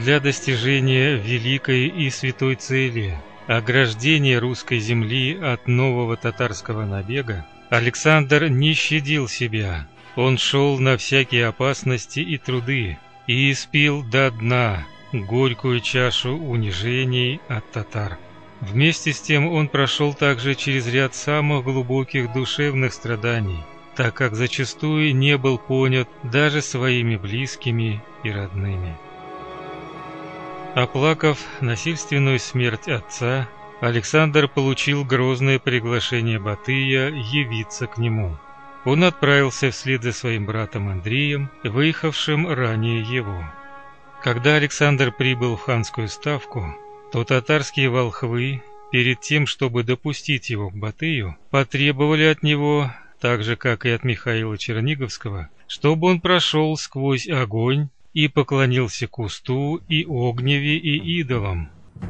для достижения великой и святой цели – ограждения русской земли от нового татарского набега, Александр не щадил себя. Он шел на всякие опасности и труды и испил до дна горькую чашу унижений от татар. Вместе с тем он прошел также через ряд самых глубоких душевных страданий, так как зачастую не был понят даже своими близкими и родными. Оплакав насильственную смерть отца, Александр получил грозное приглашение Батыя явиться к нему. Он отправился вслед за своим братом Андреем, выехавшим ранее его. Когда Александр прибыл в ханскую ставку, то татарские волхвы, перед тем, чтобы допустить его к Батыю, потребовали от него, так же, как и от Михаила Черниговского, чтобы он прошел сквозь огонь и поклонился кусту и огневе и идолам.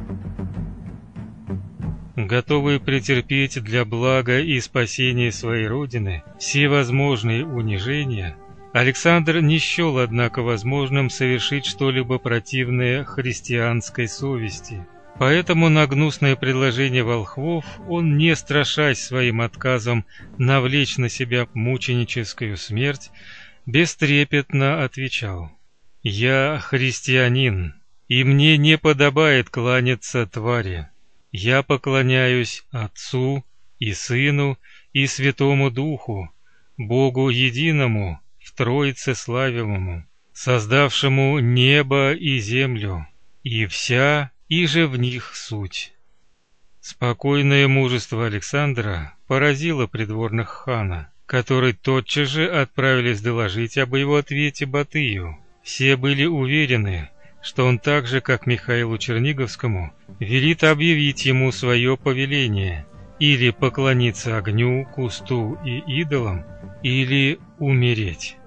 Готовый претерпеть для блага и спасения своей родины все возможные унижения, Александр не счел, однако, возможным совершить что-либо противное христианской совести. Поэтому на гнусное предложение волхвов он, не страшась своим отказом навлечь на себя мученическую смерть, бестрепетно отвечал: «Я христианин, и мне не подобает кланяться твари. Я поклоняюсь Отцу и Сыну и Святому Духу, Богу единому, в Троице славимому, создавшему небо и землю, и вся, и же в них суть». Спокойное мужество Александра поразило придворных хана, которые тотчас же отправились доложить об его ответе Батыю. Все были уверены, что он так же, как Михаилу Черниговскому, велит объявить ему свое повеление: или поклониться огню, кусту и идолам, или умереть.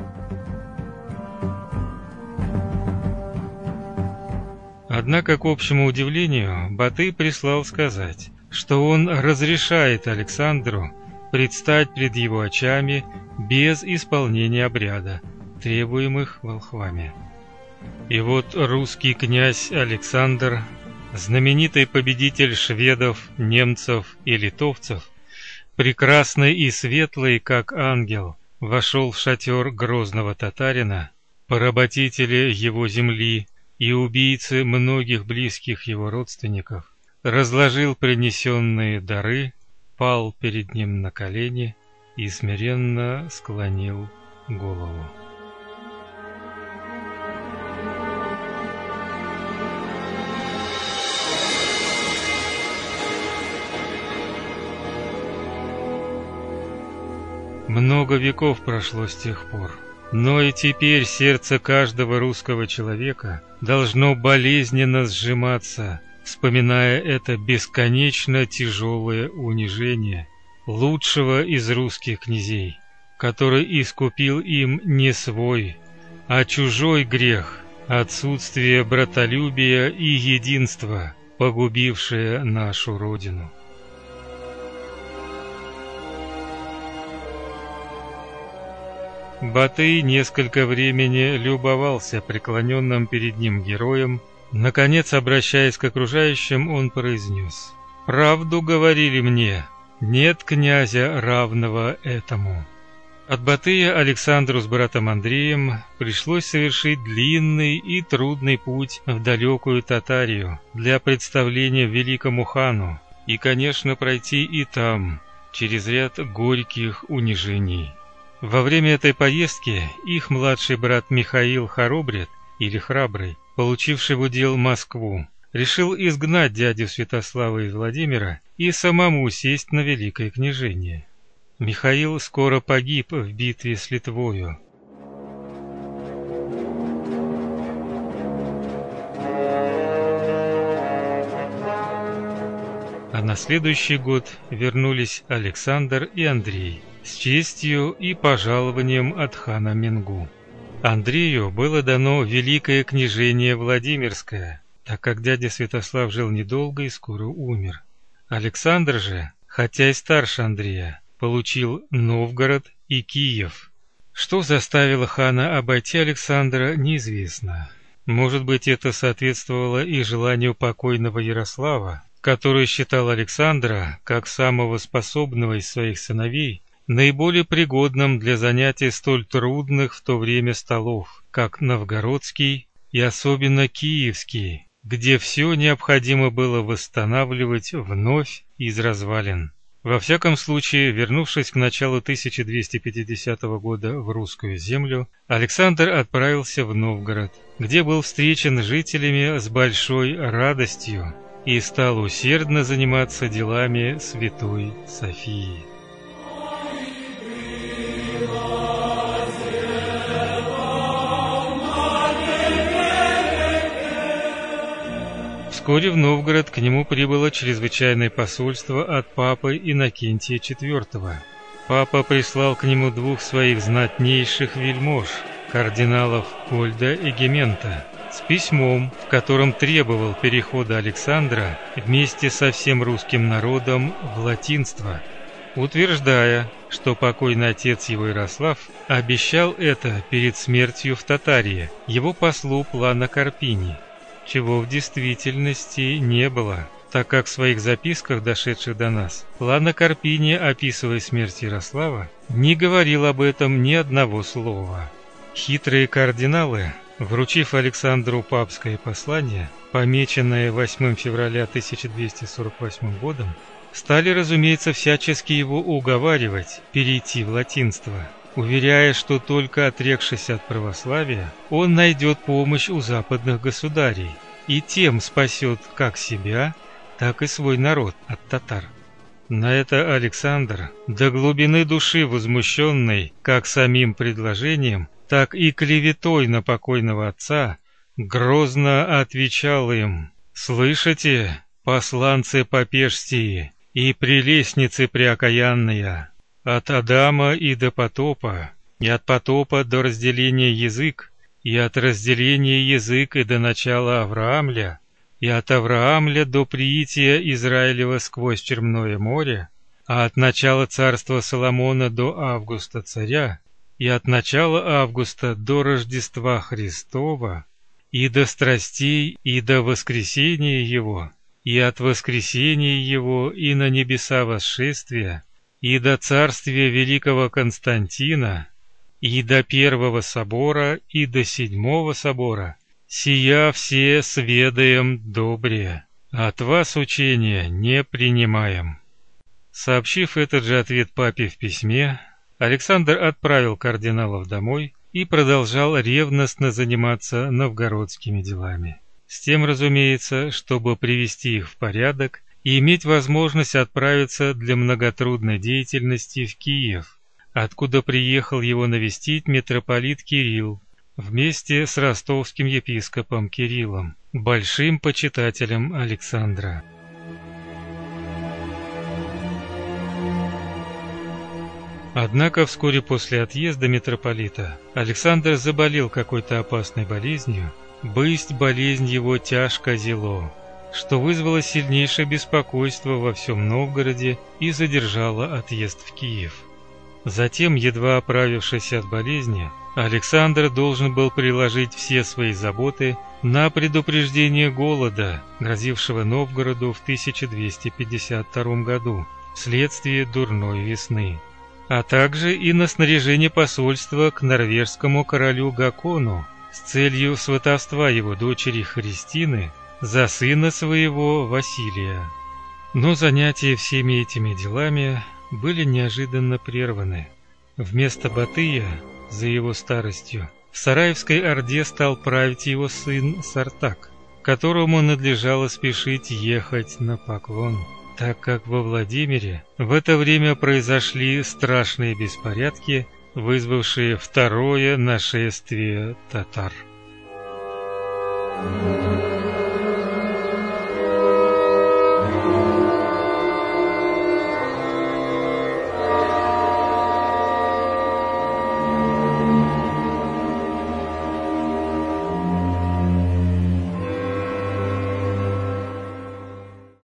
Однако, к общему удивлению, Батый прислал сказать, что он разрешает Александру предстать пред его очами без исполнения обряда, требуемых волхвами. И вот русский князь Александр, знаменитый победитель шведов, немцев и литовцев, прекрасный и светлый, как ангел, вошел в шатер грозного татарина, поработителя его земли и убийцы многих близких его родственников, разложил принесенные дары, пал перед ним на колени и смиренно склонил голову. Много веков прошло с тех пор, но и теперь сердце каждого русского человека должно болезненно сжиматься, вспоминая это бесконечно тяжелое унижение лучшего из русских князей, который искупил им не свой, а чужой грех, отсутствие братолюбия и единства, погубившее нашу родину. Батый несколько времени любовался преклоненным перед ним героем. Наконец, обращаясь к окружающим, он произнес: «Правду говорили мне, нет князя, равного этому». От Батыя Александру с братом Андреем пришлось совершить длинный и трудный путь в далекую Татарию для представления великому хану и, конечно, пройти и там через ряд горьких унижений. Во время этой поездки их младший брат Михаил Хоробрит, или Храбрый, получивший в удел Москву, решил изгнать дядю Святослава из Владимира и самому сесть на великое княжение. Михаил скоро погиб в битве с Литвою. А на следующий год вернулись Александр и Андрей с честью и пожалованием от хана Менгу. Андрею было дано великое княжение Владимирское, так как дядя Святослав жил недолго и скоро умер. Александр же, хотя и старше Андрея, получил Новгород и Киев. Что заставило хана обойти Александра, неизвестно. Может быть, это соответствовало и желанию покойного Ярослава, который считал Александра, как самого способного из своих сыновей, наиболее пригодным для занятий столь трудных в то время столов, как новгородский и особенно киевский, где все необходимо было восстанавливать вновь из развалин. Во всяком случае, вернувшись к началу 1250 года в русскую землю, Александр отправился в Новгород, где был встречен жителями с большой радостью и стал усердно заниматься делами Святой Софии. Вскоре в Новгород к нему прибыло чрезвычайное посольство от папы Иннокентия IV. Папа прислал к нему двух своих знатнейших вельмож, кардиналов Ольда и Гемента, с письмом, в котором требовал перехода Александра вместе со всем русским народом в латинство, утверждая, что покойный отец его Ярослав обещал это перед смертью в Татарии его послу Плана Карпини, чего в действительности не было, так как в своих записках, дошедших до нас, Плана Карпини, описывая смерть Ярослава, не говорил об этом ни одного слова. Хитрые кардиналы, вручив Александру папское послание, помеченное 8 февраля 1248 годом, стали, разумеется, всячески его уговаривать перейти в латинство, уверяя, что только отрекшись от православия, он найдет помощь у западных государей и тем спасет как себя, так и свой народ от татар. На это Александр, до глубины души возмущенный как самим предложением, так и клеветой на покойного отца, грозно отвечал им: «Слышите, посланцы попежстии и прелестницы преокаянные, от Адама и до потопа, и от потопа до разделения язык, и от разделения язык и до начала Авраамля, и от Авраамля до приития Израилева сквозь Черное море, а от начала царства Соломона до Августа царя, и от начала Августа до Рождества Христова, и до страстей, и до воскресения Его, и от воскресения Его и на небеса восшествия, и до царствия великого Константина, и до первого собора, и до седьмого собора, сия все сведаем добре, от вас учения не принимаем». Сообщив этот же ответ папе в письме, Александр отправил кардиналов домой и продолжал ревностно заниматься новгородскими делами. С тем, разумеется, чтобы привести их в порядок и иметь возможность отправиться для многотрудной деятельности в Киев, откуда приехал его навестить митрополит Кирилл вместе с ростовским епископом Кириллом, большим почитателем Александра. Однако вскоре после отъезда митрополита Александр заболел какой-то опасной болезнью, бысть болезнь его тяжко зело, что вызвало сильнейшее беспокойство во всем Новгороде и задержало отъезд в Киев. Затем, едва оправившись от болезни, Александр должен был приложить все свои заботы на предупреждение голода, грозившего Новгороду в 1252 году вследствие дурной весны, а также и на снаряжение посольства к норвежскому королю Гакону с целью сватовства его дочери Христины за сына своего Василия. Но занятия всеми этими делами были неожиданно прерваны. Вместо Батыя, за его старостью, в Сараевской Орде стал править его сын Сартак, которому надлежало спешить ехать на поклон, так как во Владимире в это время произошли страшные беспорядки, вызвавшие второе нашествие татар.